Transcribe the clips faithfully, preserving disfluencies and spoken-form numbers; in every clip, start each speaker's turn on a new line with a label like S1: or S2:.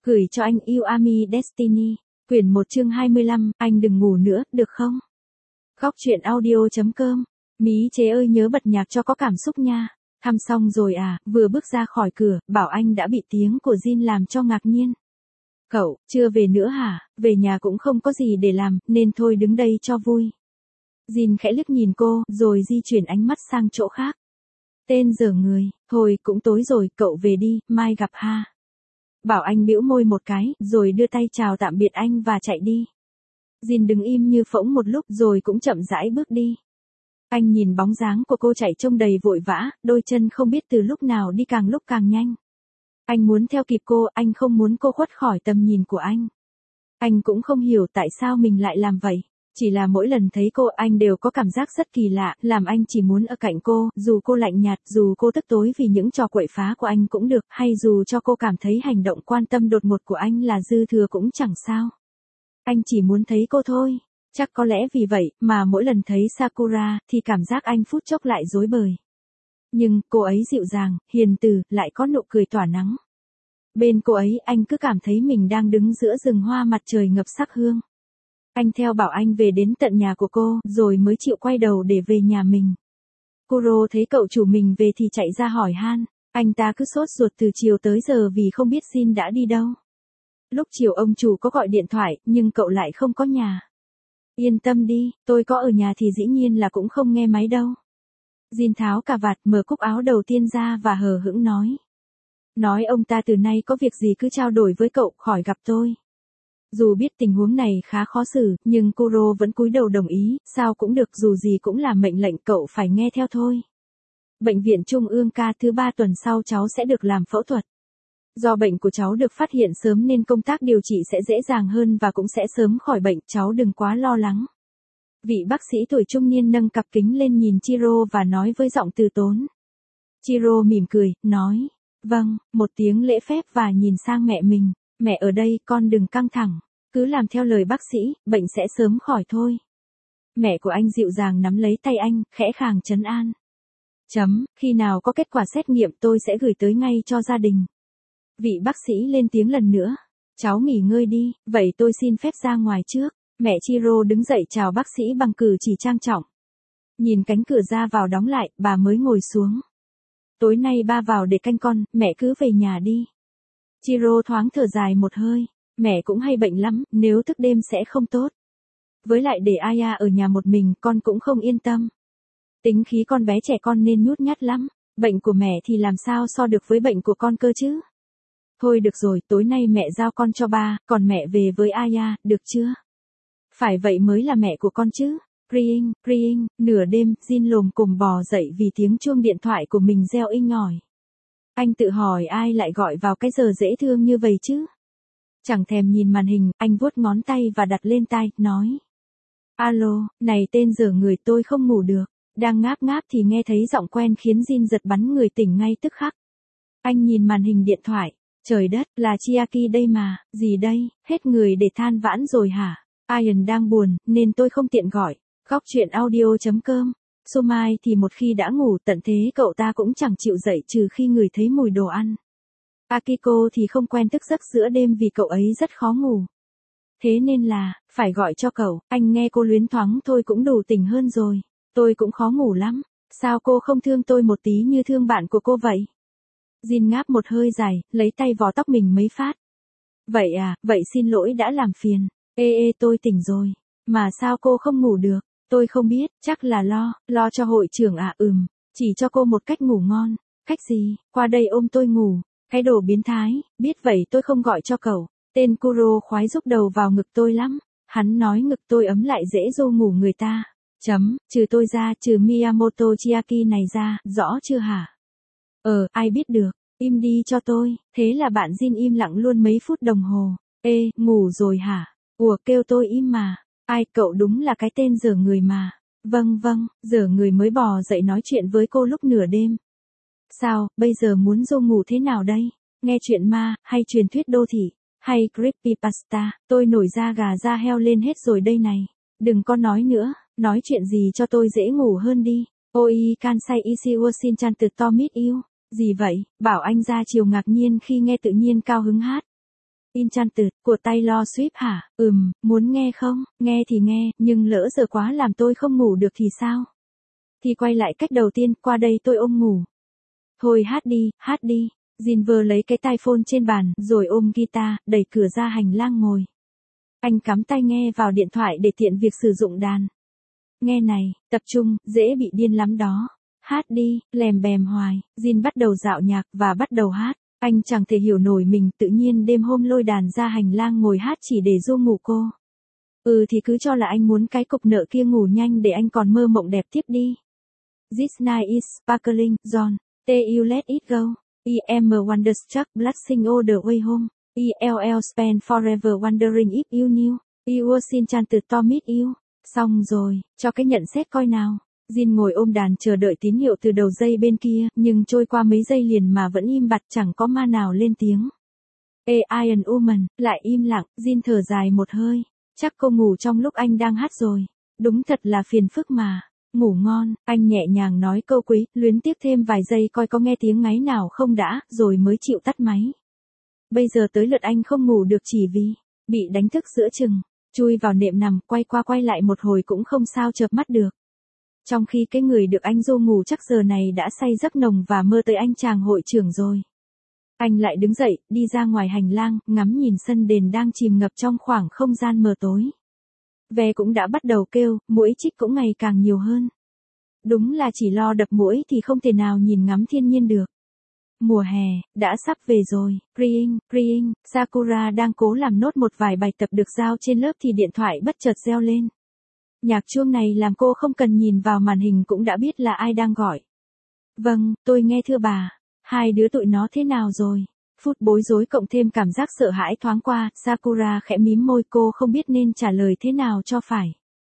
S1: Gửi cho anh yêu Ami Destiny. Quyển một chương hai mươi lăm, anh đừng ngủ nữa, được không? Góc truyện audio.com. Mí chế ơi nhớ bật nhạc cho có cảm xúc nha. Thăm xong rồi à, vừa bước ra khỏi cửa, bảo anh đã bị tiếng của Jin làm cho ngạc nhiên. Cậu, chưa về nữa hả? Về nhà cũng không có gì để làm, nên thôi đứng đây cho vui. Jin khẽ liếc nhìn cô, rồi di chuyển ánh mắt sang chỗ khác. Tên dở người, thôi cũng tối rồi, cậu về đi, mai gặp ha. Bảo anh bĩu môi một cái, rồi đưa tay chào tạm biệt anh và chạy đi. Jin đứng im như phỗng một lúc rồi cũng chậm rãi bước đi. Anh nhìn bóng dáng của cô chạy trông đầy vội vã, đôi chân không biết từ lúc nào đi càng lúc càng nhanh. Anh muốn theo kịp cô, anh không muốn cô khuất khỏi tầm nhìn của anh. Anh cũng không hiểu tại sao mình lại làm vậy. Chỉ là mỗi lần thấy cô anh đều có cảm giác rất kỳ lạ, làm anh chỉ muốn ở cạnh cô, dù cô lạnh nhạt, dù cô tức tối vì những trò quậy phá của anh cũng được, hay dù cho cô cảm thấy hành động quan tâm đột ngột của anh là dư thừa cũng chẳng sao. Anh chỉ muốn thấy cô thôi. Chắc có lẽ vì vậy mà mỗi lần thấy Sakura thì cảm giác anh phút chốc lại rối bời. Nhưng cô ấy dịu dàng, hiền từ, lại có nụ cười tỏa nắng. Bên cô ấy anh cứ cảm thấy mình đang đứng giữa rừng hoa mặt trời ngập sắc hương. Anh theo bảo anh về đến tận nhà của cô, rồi mới chịu quay đầu để về nhà mình. Kuro thấy cậu chủ mình về thì chạy ra hỏi han, anh ta cứ sốt ruột từ chiều tới giờ vì không biết Jin đã đi đâu. Lúc chiều ông chủ có gọi điện thoại, nhưng cậu lại không có nhà. Yên tâm đi, tôi có ở nhà thì dĩ nhiên là cũng không nghe máy đâu. Jin tháo cà vạt, mở cúc áo đầu tiên ra và hờ hững nói. Nói ông ta từ nay có việc gì cứ trao đổi với cậu, khỏi gặp tôi. Dù biết tình huống này khá khó xử, nhưng Kuro vẫn cúi đầu đồng ý, sao cũng được, dù gì cũng là mệnh lệnh, cậu phải nghe theo thôi. Bệnh viện Trung ương ca thứ ba tuần sau cháu sẽ được làm phẫu thuật. Do bệnh của cháu được phát hiện sớm nên công tác điều trị sẽ dễ dàng hơn và cũng sẽ sớm khỏi bệnh, cháu đừng quá lo lắng. Vị bác sĩ tuổi trung niên nâng cặp kính lên nhìn Chiro và nói với giọng từ tốn. Chiro mỉm cười, nói, vâng, một tiếng lễ phép và nhìn sang mẹ mình. Mẹ ở đây, con đừng căng thẳng, cứ làm theo lời bác sĩ, bệnh sẽ sớm khỏi thôi. Mẹ của anh dịu dàng nắm lấy tay anh, khẽ khàng trấn an. Chấm, khi nào có kết quả xét nghiệm tôi sẽ gửi tới ngay cho gia đình. Vị bác sĩ lên tiếng lần nữa. Cháu nghỉ ngơi đi, vậy tôi xin phép ra ngoài trước. Mẹ Chiro đứng dậy chào bác sĩ bằng cử chỉ trang trọng. Nhìn cánh cửa ra vào đóng lại, bà mới ngồi xuống. Tối nay ba vào để canh con, mẹ cứ về nhà đi. Chiro thoáng thở dài một hơi, mẹ cũng hay bệnh lắm, nếu thức đêm sẽ không tốt. Với lại để Aya ở nhà một mình, con cũng không yên tâm. Tính khí con bé trẻ con nên nhút nhát lắm, bệnh của mẹ thì làm sao so được với bệnh của con cơ chứ. Thôi được rồi, tối nay mẹ giao con cho ba, còn mẹ về với Aya, được chưa? Phải vậy mới là mẹ của con chứ. Ring, ring, nửa đêm, Jin lồm cồm bò dậy vì tiếng chuông điện thoại của mình reo inh ỏi. Anh tự hỏi ai lại gọi vào cái giờ dễ thương như vậy chứ? Chẳng thèm nhìn màn hình, anh vuốt ngón tay và đặt lên tai, nói. Alo, này tên dở người, tôi không ngủ được. Đang ngáp ngáp thì nghe thấy giọng quen khiến Jin giật bắn người tỉnh ngay tức khắc. Anh nhìn màn hình điện thoại. Trời đất, là Chiaki đây mà, gì đây, hết người để than vãn rồi hả? Ian đang buồn, nên tôi không tiện gọi. Góc truyện audio.com. Somai thì một khi đã ngủ tận thế cậu ta cũng chẳng chịu dậy trừ khi ngửi thấy mùi đồ ăn. Akiko thì không quen thức giấc giữa đêm vì cậu ấy rất khó ngủ. Thế nên là, phải gọi cho cậu, anh nghe cô luyến thoáng thôi cũng đủ tỉnh hơn rồi. Tôi cũng khó ngủ lắm, sao cô không thương tôi một tí như thương bạn của cô vậy? Jin ngáp một hơi dài, lấy tay vò tóc mình mấy phát. Vậy à, vậy xin lỗi đã làm phiền. Ê ê tôi tỉnh rồi, mà sao cô không ngủ được? Tôi không biết, chắc là lo, lo cho hội trưởng à, ừm, chỉ cho cô một cách ngủ ngon. Cách gì, qua đây ôm tôi ngủ, cái đồ biến thái, biết vậy tôi không gọi cho cậu. Tên Kuro khoái rúc đầu vào ngực tôi lắm, hắn nói ngực tôi ấm lại dễ dô ngủ người ta. Chấm, trừ tôi ra, trừ Miyamoto Chiaki này ra, rõ chưa hả? Ờ, ai biết được, im đi cho tôi, thế là bạn Jin im lặng luôn mấy phút đồng hồ. Ê, ngủ rồi hả? Ủa kêu tôi im mà. Ai, cậu đúng là cái tên dở người mà. Vâng vâng, dở người mới bò dậy nói chuyện với cô lúc nửa đêm. Sao, bây giờ muốn dô ngủ thế nào đây? Nghe chuyện ma, hay truyền thuyết đô thị, hay creepypasta, tôi nổi da gà da heo lên hết rồi đây này. Đừng có nói nữa, nói chuyện gì cho tôi dễ ngủ hơn đi. Oi kansai isiwo shinchan từ to meet you. Gì vậy? Bảo anh ra chiều ngạc nhiên khi nghe tự nhiên cao hứng hát. Enchanted, của Taylor Swift hả? Ừm, muốn nghe không? Nghe thì nghe, nhưng lỡ giờ quá làm tôi không ngủ được thì sao? Thì quay lại cách đầu tiên, qua đây tôi ôm ngủ. Thôi hát đi, hát đi. Jin vơ lấy cái tai phone trên bàn, rồi ôm guitar, đẩy cửa ra hành lang ngồi. Anh cắm tai nghe vào điện thoại để tiện việc sử dụng đàn. Nghe này, tập trung, dễ bị điên lắm đó. Hát đi, lèm bèm hoài. Jin bắt đầu dạo nhạc và bắt đầu hát. Anh chẳng thể hiểu nổi mình, tự nhiên đêm hôm lôi đàn ra hành lang ngồi hát chỉ để ru ngủ cô. Ừ thì cứ cho là anh muốn cái cục nợ kia ngủ nhanh để anh còn mơ mộng đẹp tiếp đi. This night is sparkling, John. T you let it go. I am wonderstruck, blushing all the way home. I will spend forever wondering if you knew. I was enchanted to meet you. Xong rồi, cho cái nhận xét coi nào. Jin ngồi ôm đàn chờ đợi tín hiệu từ đầu dây bên kia, nhưng trôi qua mấy giây liền mà vẫn im bặt, chẳng có ma nào lên tiếng. Ê Iron Woman, lại im lặng. Jin thở dài một hơi. Chắc cô ngủ trong lúc anh đang hát rồi. Đúng thật là phiền phức mà. Ngủ ngon, anh nhẹ nhàng nói câu quý, luyến tiếc thêm vài giây coi có nghe tiếng ngáy nào không đã, rồi mới chịu tắt máy. Bây giờ tới lượt anh không ngủ được chỉ vì bị đánh thức giữa chừng, chui vào nệm nằm, quay qua quay lại một hồi cũng không sao chợp mắt được. Trong khi cái người được anh dô ngủ chắc giờ này đã say giấc nồng và mơ tới anh chàng hội trưởng rồi. Anh lại đứng dậy, đi ra ngoài hành lang, ngắm nhìn sân đền đang chìm ngập trong khoảng không gian mờ tối. Ve cũng đã bắt đầu kêu, muỗi chích cũng ngày càng nhiều hơn. Đúng là chỉ lo đập muỗi thì không thể nào nhìn ngắm thiên nhiên được. Mùa hè, đã sắp về rồi. Priying, Priying, Sakura đang cố làm nốt một vài bài tập được giao trên lớp thì điện thoại bất chợt reo lên. Nhạc chuông này làm cô không cần nhìn vào màn hình cũng đã biết là ai đang gọi. Vâng, tôi nghe thưa bà. Hai đứa tụi nó thế nào rồi? Phút bối rối cộng thêm cảm giác sợ hãi thoáng qua, Sakura khẽ mím môi, cô không biết nên trả lời thế nào cho phải.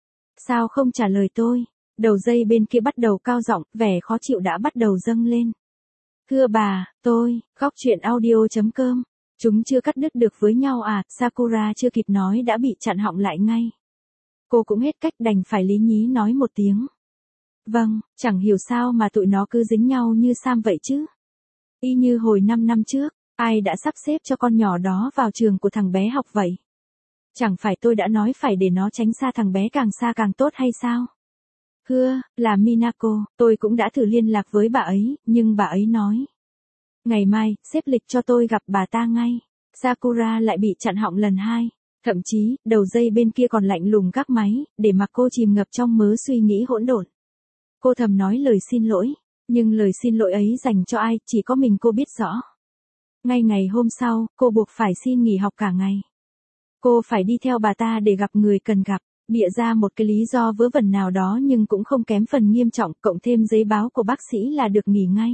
S1: Sao không trả lời tôi? Đầu dây bên kia bắt đầu cao giọng, vẻ khó chịu đã bắt đầu dâng lên. Thưa bà, tôi, góc truyện audio chấm com. Chúng chưa cắt đứt được với nhau à? Sakura chưa kịp nói đã bị chặn họng lại ngay. Cô cũng hết cách đành phải lý nhí nói một tiếng. Vâng, chẳng hiểu sao mà tụi nó cứ dính nhau như Sam vậy chứ. Y như hồi năm năm trước, ai đã sắp xếp cho con nhỏ đó vào trường của thằng bé học vậy? Chẳng phải tôi đã nói phải để nó tránh xa thằng bé càng xa càng tốt hay sao? Thưa, là Minako, tôi cũng đã thử liên lạc với bà ấy, nhưng bà ấy nói. Ngày mai, xếp lịch cho tôi gặp bà ta ngay. Sakura lại bị chặn họng lần hai. Thậm chí, đầu dây bên kia còn lạnh lùng gác máy, để mặc cô chìm ngập trong mớ suy nghĩ hỗn độn. Cô thầm nói lời xin lỗi, nhưng lời xin lỗi ấy dành cho ai, chỉ có mình cô biết rõ. Ngay ngày hôm sau, cô buộc phải xin nghỉ học cả ngày. Cô phải đi theo bà ta để gặp người cần gặp, bịa ra một cái lý do vớ vẩn nào đó nhưng cũng không kém phần nghiêm trọng, cộng thêm giấy báo của bác sĩ là được nghỉ ngay.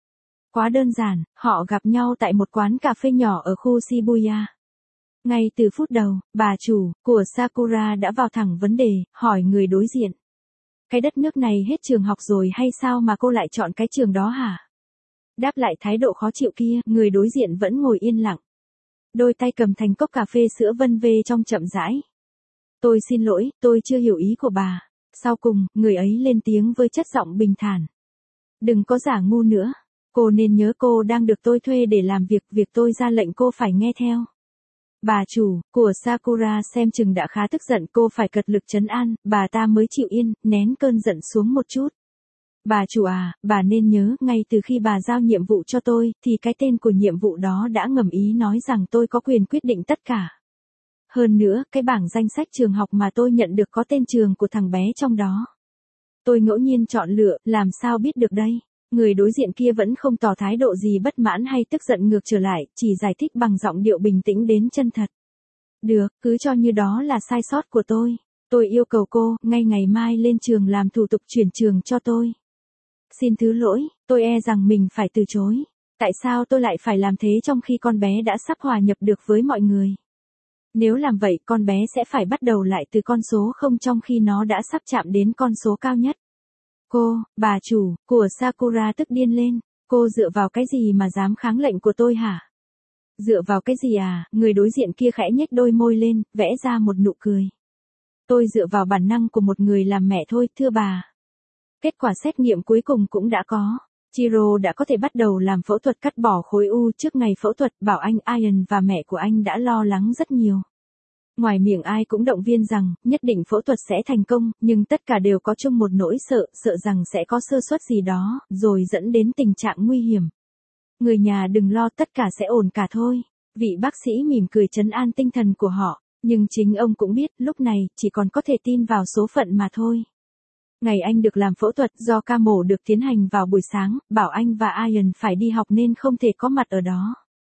S1: Quá đơn giản, họ gặp nhau tại một quán cà phê nhỏ ở khu Shibuya. Ngay từ phút đầu, bà chủ của Sakura đã vào thẳng vấn đề, hỏi người đối diện. Cái đất nước này hết trường học rồi hay sao mà cô lại chọn cái trường đó hả? Đáp lại thái độ khó chịu kia, người đối diện vẫn ngồi yên lặng. Đôi tay cầm thành cốc cà phê sữa vân vê trong chậm rãi. Tôi xin lỗi, tôi chưa hiểu ý của bà. Sau cùng, người ấy lên tiếng với chất giọng bình thản. Đừng có giả ngu nữa. Cô nên nhớ cô đang được tôi thuê để làm việc, việc tôi ra lệnh cô phải nghe theo. Bà chủ của Sakura xem chừng đã khá tức giận, cô phải cật lực trấn an, bà ta mới chịu yên, nén cơn giận xuống một chút. Bà chủ à, bà nên nhớ, ngay từ khi bà giao nhiệm vụ cho tôi, thì cái tên của nhiệm vụ đó đã ngầm ý nói rằng tôi có quyền quyết định tất cả. Hơn nữa, cái bảng danh sách trường học mà tôi nhận được có tên trường của thằng bé trong đó. Tôi ngẫu nhiên chọn lựa, làm sao biết được đây? Người đối diện kia vẫn không tỏ thái độ gì bất mãn hay tức giận, ngược trở lại, chỉ giải thích bằng giọng điệu bình tĩnh đến chân thật. Được, cứ cho như đó là sai sót của tôi. Tôi yêu cầu cô, ngay ngày mai lên trường làm thủ tục chuyển trường cho tôi. Xin thứ lỗi, tôi e rằng mình phải từ chối. Tại sao tôi lại phải làm thế trong khi con bé đã sắp hòa nhập được với mọi người? Nếu làm vậy, con bé sẽ phải bắt đầu lại từ con số không trong khi nó đã sắp chạm đến con số cao nhất. Cô, bà chủ, của Sakura tức điên lên. Cô dựa vào cái gì mà dám kháng lệnh của tôi hả? Dựa vào cái gì à? Người đối diện kia khẽ nhếch đôi môi lên, vẽ ra một nụ cười. Tôi dựa vào bản năng của một người làm mẹ thôi, thưa bà. Kết quả xét nghiệm cuối cùng cũng đã có. Chiro đã có thể bắt đầu làm phẫu thuật cắt bỏ khối u. Trước ngày phẫu thuật, bảo anh Ian và mẹ của anh đã lo lắng rất nhiều. Ngoài miệng ai cũng động viên rằng, nhất định phẫu thuật sẽ thành công, nhưng tất cả đều có chung một nỗi sợ, sợ rằng sẽ có sơ suất gì đó, rồi dẫn đến tình trạng nguy hiểm. Người nhà đừng lo, tất cả sẽ ổn cả thôi. Vị bác sĩ mỉm cười trấn an tinh thần của họ, nhưng chính ông cũng biết, lúc này, chỉ còn có thể tin vào số phận mà thôi. Ngày anh được làm phẫu thuật, do ca mổ được tiến hành vào buổi sáng, bảo anh và Ian phải đi học nên không thể có mặt ở đó.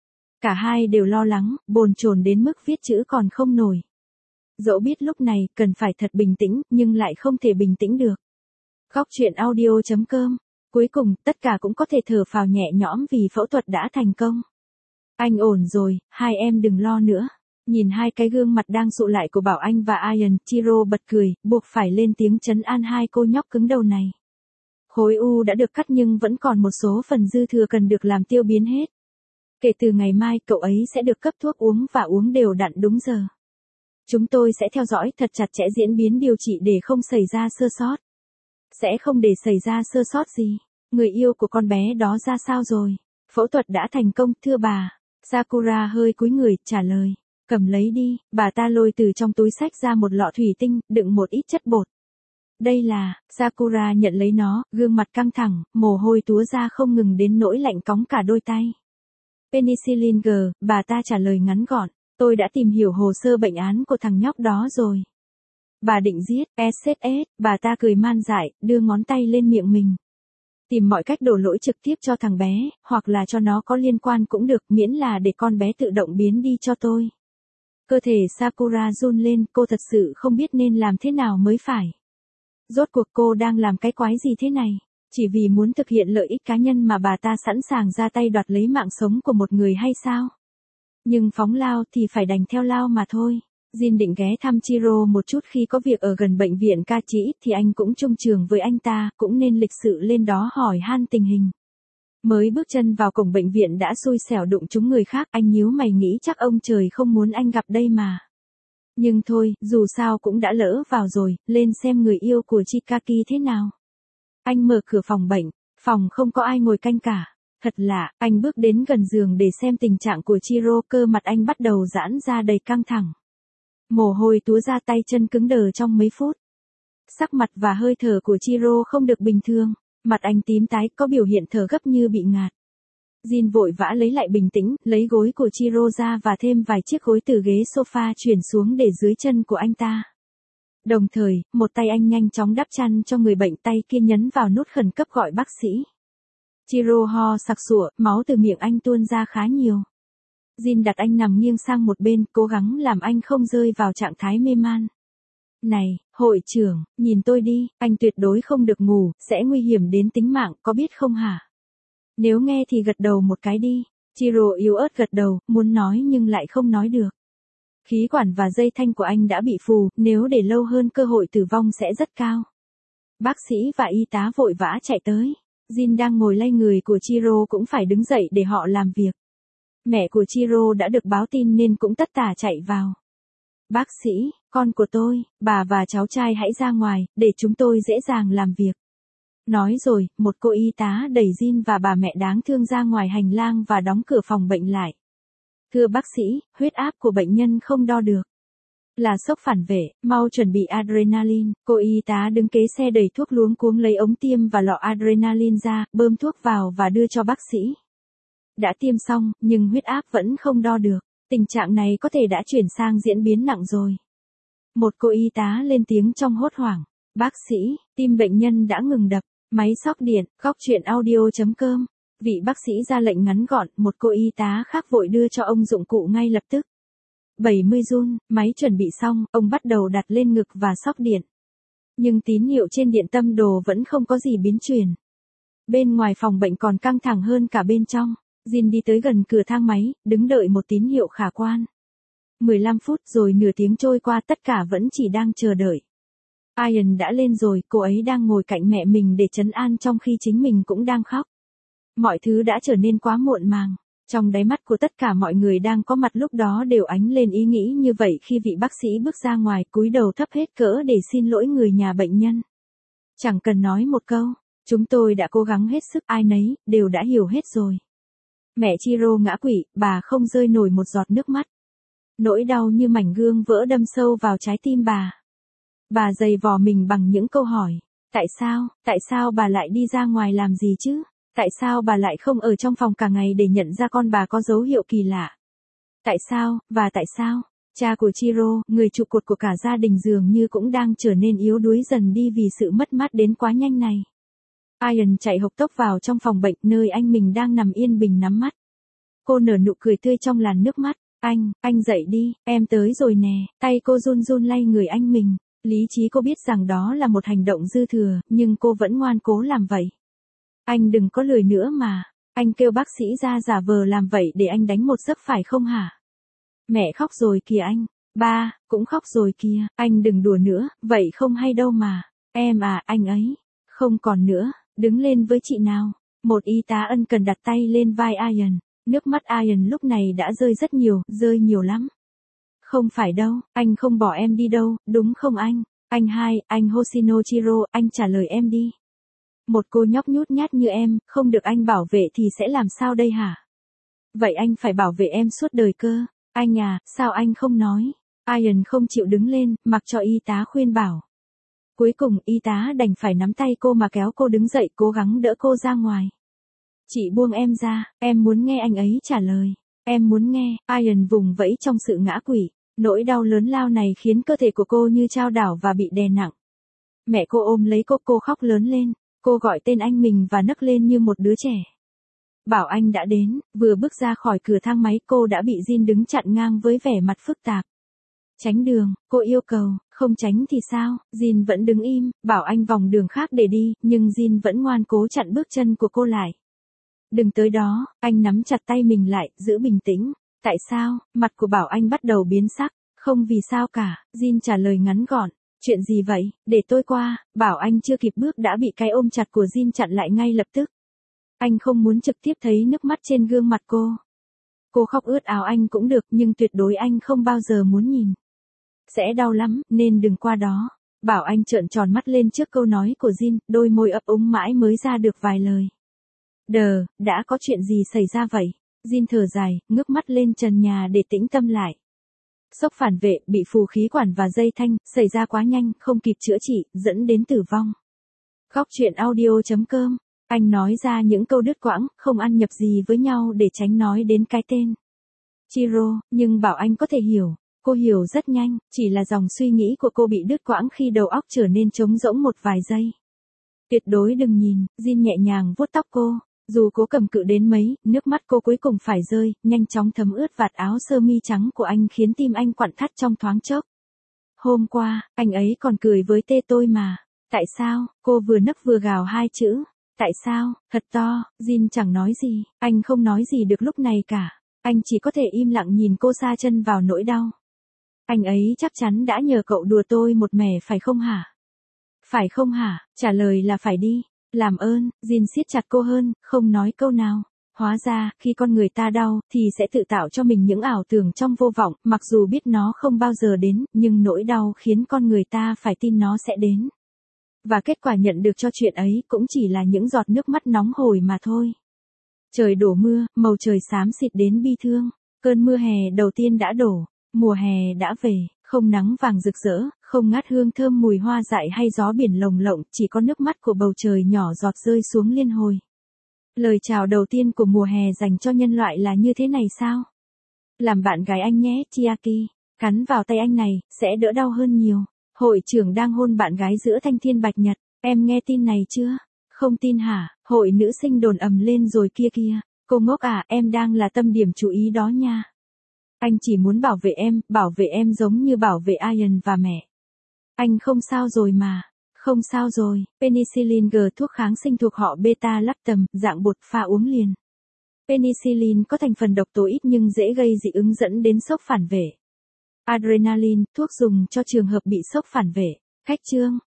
S1: Cả hai đều lo lắng, bồn chồn đến mức viết chữ còn không nổi. Dẫu biết lúc này, cần phải thật bình tĩnh, nhưng lại không thể bình tĩnh được. Góc truyện audio chấm com. Cuối cùng, tất cả cũng có thể thở phào nhẹ nhõm vì phẫu thuật đã thành công. Anh ổn rồi, hai em đừng lo nữa. Nhìn hai cái gương mặt đang sụ lại của Bảo Anh và Ian, Chiro bật cười, buộc phải lên tiếng trấn an hai cô nhóc cứng đầu này. Khối u đã được cắt nhưng vẫn còn một số phần dư thừa cần được làm tiêu biến hết. Kể từ ngày mai, cậu ấy sẽ được cấp thuốc uống và uống đều đặn đúng giờ. Chúng tôi sẽ theo dõi thật chặt chẽ diễn biến điều trị để không xảy ra sơ sót. Sẽ không để xảy ra sơ sót gì. Người yêu của con bé đó ra sao rồi? Phẫu thuật đã thành công, thưa bà. Sakura hơi cúi người, trả lời. Cầm lấy đi, bà ta lôi từ trong túi xách ra một lọ thủy tinh, đựng một ít chất bột. Đây là, Sakura nhận lấy nó, gương mặt căng thẳng, mồ hôi túa ra không ngừng đến nỗi lạnh cóng cả đôi tay. Penicillin G, bà ta trả lời ngắn gọn. Tôi đã tìm hiểu hồ sơ bệnh án của thằng nhóc đó rồi. Bà định giết, ét ét ét, bà ta cười man dại, đưa ngón tay lên miệng mình. Tìm mọi cách đổ lỗi trực tiếp cho thằng bé, hoặc là cho nó có liên quan cũng được, miễn là để con bé tự động biến đi cho tôi. Cơ thể Sakura run lên, cô thật sự không biết nên làm thế nào mới phải. Rốt cuộc cô đang làm cái quái gì thế này? Chỉ vì muốn thực hiện lợi ích cá nhân mà bà ta sẵn sàng ra tay đoạt lấy mạng sống của một người hay sao? Nhưng phóng lao thì phải đành theo lao mà thôi. Jin định ghé thăm Chiro một chút khi có việc ở gần bệnh viện ca chỉ ít thì anh cũng chung trường với anh ta, cũng nên lịch sự lên đó hỏi han tình hình. Mới bước chân vào cổng bệnh viện đã xui xẻo đụng trúng người khác, anh nhíu mày nghĩ chắc ông trời không muốn anh gặp đây mà. Nhưng thôi, dù sao cũng đã lỡ vào rồi, lên xem người yêu của Chikaki thế nào. Anh mở cửa phòng bệnh, phòng không có ai ngồi canh cả. Thật lạ, anh bước đến gần giường để xem tình trạng của Chiro, cơ mặt anh bắt đầu giãn ra đầy căng thẳng. Mồ hôi túa ra, tay chân cứng đờ trong mấy phút. Sắc mặt và hơi thở của Chiro không được bình thường, mặt anh tím tái, có biểu hiện thở gấp như bị ngạt. Jin vội vã lấy lại bình tĩnh, lấy gối của Chiro ra và thêm vài chiếc gối từ ghế sofa chuyển xuống để dưới chân của anh ta. Đồng thời, một tay anh nhanh chóng đắp chăn cho người bệnh, tay kia nhấn vào nút khẩn cấp gọi bác sĩ. Chiro ho sặc sụa, máu từ miệng anh tuôn ra khá nhiều. Jin đặt anh nằm nghiêng sang một bên, cố gắng làm anh không rơi vào trạng thái mê man. Này, hội trưởng, nhìn tôi đi, anh tuyệt đối không được ngủ, sẽ nguy hiểm đến tính mạng, có biết không hả? Nếu nghe thì gật đầu một cái đi. Chiro yếu ớt gật đầu, muốn nói nhưng lại không nói được. Khí quản và dây thanh của anh đã bị phù, nếu để lâu hơn cơ hội tử vong sẽ rất cao. Bác sĩ và y tá vội vã chạy tới. Jin đang ngồi lay người của Chiro cũng phải đứng dậy để họ làm việc. Mẹ của Chiro đã được báo tin nên cũng tất tả chạy vào. Bác sĩ, con của tôi, bà và cháu trai hãy ra ngoài, để chúng tôi dễ dàng làm việc. Nói rồi, một cô y tá đẩy Jin và bà mẹ đáng thương ra ngoài hành lang và đóng cửa phòng bệnh lại. Thưa bác sĩ, huyết áp của bệnh nhân không đo được. Là sốc phản vệ, mau chuẩn bị adrenaline. Cô y tá đứng kế xe đẩy thuốc luống cuống lấy ống tiêm và lọ adrenaline ra, bơm thuốc vào và đưa cho bác sĩ. Đã tiêm xong, nhưng huyết áp vẫn không đo được. Tình trạng này có thể đã chuyển sang diễn biến nặng rồi. Một cô y tá lên tiếng trong hốt hoảng. Bác sĩ, tim bệnh nhân đã ngừng đập. Máy xóc điện, góc truyện audio chấm com. Vị bác sĩ ra lệnh ngắn gọn, một cô y tá khác vội đưa cho ông dụng cụ ngay lập tức. bảy mươi giun, máy chuẩn bị xong, ông bắt đầu đặt lên ngực và xóc điện. Nhưng tín hiệu trên điện tâm đồ vẫn không có gì biến chuyển. Bên ngoài phòng bệnh còn căng thẳng hơn cả bên trong. Jin đi tới gần cửa thang máy, đứng đợi một tín hiệu khả quan. mười lăm phút rồi nửa tiếng trôi qua, tất cả vẫn chỉ đang chờ đợi. Ian đã lên rồi, cô ấy đang ngồi cạnh mẹ mình để trấn an trong khi chính mình cũng đang khóc. Mọi thứ đã trở nên quá muộn màng. Trong đáy mắt của tất cả mọi người đang có mặt lúc đó đều ánh lên ý nghĩ như vậy khi vị bác sĩ bước ra ngoài, cúi đầu thấp hết cỡ để xin lỗi người nhà bệnh nhân. Chẳng cần nói một câu, Chúng tôi đã cố gắng hết sức, ai nấy, đều đã hiểu hết rồi. Mẹ Chiro ngã quỵ, bà không rơi nổi một giọt nước mắt. Nỗi đau như mảnh gương vỡ đâm sâu vào trái tim bà. Bà giày vò mình bằng những câu hỏi. Tại sao, tại sao bà lại đi ra ngoài làm gì chứ? Tại sao bà lại không ở trong phòng cả ngày để nhận ra con bà có dấu hiệu kỳ lạ? Tại sao, và tại sao? Cha của Chiro, người trụ cột của cả gia đình dường như cũng đang trở nên yếu đuối dần đi vì sự mất mát đến quá nhanh này. Ian chạy hộc tốc vào trong phòng bệnh nơi anh mình đang nằm yên bình nhắm mắt. Cô nở nụ cười tươi trong làn nước mắt. Anh, anh dậy đi, em tới rồi nè. Tay cô run run lay người anh mình. Lý trí cô biết rằng đó là một hành động dư thừa, nhưng cô vẫn ngoan cố làm vậy. Anh đừng có lười nữa mà. Anh kêu bác sĩ ra giả vờ làm vậy để anh đánh một giấc phải không hả? Mẹ khóc rồi kìa anh. Ba, cũng khóc rồi kìa. Anh đừng đùa nữa, vậy không hay đâu mà. Em à, anh ấy. Không còn nữa, đứng lên với chị nào. Một y tá ân cần đặt tay lên vai Ian. Nước mắt Ian lúc này đã rơi rất nhiều, rơi nhiều lắm. Không phải đâu, anh không bỏ em đi đâu, đúng không anh? Anh hai, anh Hoshino Chiro, anh trả lời em đi. Một cô nhóc nhút nhát như em, không được anh bảo vệ thì sẽ làm sao đây hả? Vậy anh phải bảo vệ em suốt đời cơ. Anh à, sao anh không nói? Ian không chịu đứng lên, mặc cho y tá khuyên bảo. Cuối cùng y tá đành phải nắm tay cô mà kéo cô đứng dậy, cố gắng đỡ cô ra ngoài. Chị buông em ra, em muốn nghe anh ấy trả lời. Em muốn nghe. Ian vùng vẫy trong sự ngã quỵ. Nỗi đau lớn lao này khiến cơ thể của cô như chao đảo và bị đè nặng. Mẹ cô ôm lấy cô, cô khóc lớn lên. Cô gọi tên anh mình và nấc lên như một đứa trẻ. Bảo anh đã đến, vừa bước ra khỏi cửa thang máy cô đã bị Jin đứng chặn ngang với vẻ mặt phức tạp. Tránh đường, cô yêu cầu, không tránh thì sao? Jin vẫn đứng im, bảo anh vòng đường khác để đi, nhưng Jin vẫn ngoan cố chặn bước chân của cô lại. Đừng tới đó, anh nắm chặt tay mình lại, giữ bình tĩnh. Tại sao? Mặt của Bảo Anh bắt đầu biến sắc. Không vì sao cả, Jin trả lời ngắn gọn. Chuyện gì vậy? Để tôi qua. Bảo Anh chưa kịp bước đã bị cái ôm chặt của Jin chặn lại ngay lập tức. Anh không muốn trực tiếp thấy nước mắt trên gương mặt cô. Cô khóc ướt áo anh cũng được, nhưng tuyệt đối anh không bao giờ muốn nhìn. Sẽ đau lắm, nên đừng qua đó. Bảo Anh trợn tròn mắt lên trước câu nói của Jin, đôi môi ấp úng mãi mới ra được vài lời. Đờ, đã có chuyện gì xảy ra vậy? Jin thở dài, ngước mắt lên trần nhà để tĩnh tâm lại. Sốc phản vệ, bị phù khí quản và dây thanh, xảy ra quá nhanh, không kịp chữa trị, dẫn đến tử vong. Góc truyện audio chấm com. Anh nói ra những câu đứt quãng, không ăn nhập gì với nhau để tránh nói đến cái tên Chiro, nhưng Bảo Anh có thể hiểu. Cô hiểu rất nhanh, chỉ là dòng suy nghĩ của cô bị đứt quãng khi đầu óc trở nên trống rỗng một vài giây. Tuyệt đối đừng nhìn, Jin nhẹ nhàng vuốt tóc cô. Dù cố cầm cự đến mấy, nước mắt cô cuối cùng phải rơi, nhanh chóng thấm ướt vạt áo sơ mi trắng của anh khiến tim anh quặn thắt trong thoáng chốc. Hôm qua, anh ấy còn cười với tê tôi mà. Tại sao? Cô vừa nấc vừa gào hai chữ. Tại sao? Thật to, Jin chẳng nói gì, anh không nói gì được lúc này cả. Anh chỉ có thể im lặng nhìn cô sa chân vào nỗi đau. Anh ấy chắc chắn đã nhờ cậu đùa tôi một mẻ phải không hả? Phải không hả? Trả lời là phải đi. Làm ơn, Jin siết chặt cô hơn, không nói câu nào. Hóa ra, khi con người ta đau, thì sẽ tự tạo cho mình những ảo tưởng trong vô vọng, mặc dù biết nó không bao giờ đến, nhưng nỗi đau khiến con người ta phải tin nó sẽ đến. Và kết quả nhận được cho chuyện ấy cũng chỉ là những giọt nước mắt nóng hổi mà thôi. Trời đổ mưa, màu trời xám xịt đến bi thương. Cơn mưa hè đầu tiên đã đổ, mùa hè đã về, không nắng vàng rực rỡ, không ngát hương thơm mùi hoa dại hay gió biển lồng lộng, chỉ có nước mắt của bầu trời nhỏ giọt rơi xuống liên hồi. Lời chào đầu tiên của mùa hè dành cho nhân loại là như thế này sao? Làm bạn gái anh nhé, Chiaki. Cắn vào tay anh này, sẽ đỡ đau hơn nhiều. Hội trưởng đang hôn bạn gái giữa thanh thiên bạch nhật. Em nghe tin này chưa? Không tin hả? Hội nữ sinh đồn ầm lên rồi kia kia. Cô ngốc à, em đang là tâm điểm chú ý đó nha. Anh chỉ muốn bảo vệ em, bảo vệ em giống như bảo vệ Ian và mẹ. Anh không sao rồi mà. Không sao rồi, penicillin G thuốc kháng sinh thuộc họ beta-lactam, dạng bột pha uống liền. Penicillin có thành phần độc tố ít nhưng dễ gây dị ứng dẫn đến sốc phản vệ. Adrenaline, thuốc dùng cho trường hợp bị sốc phản vệ. Khách chương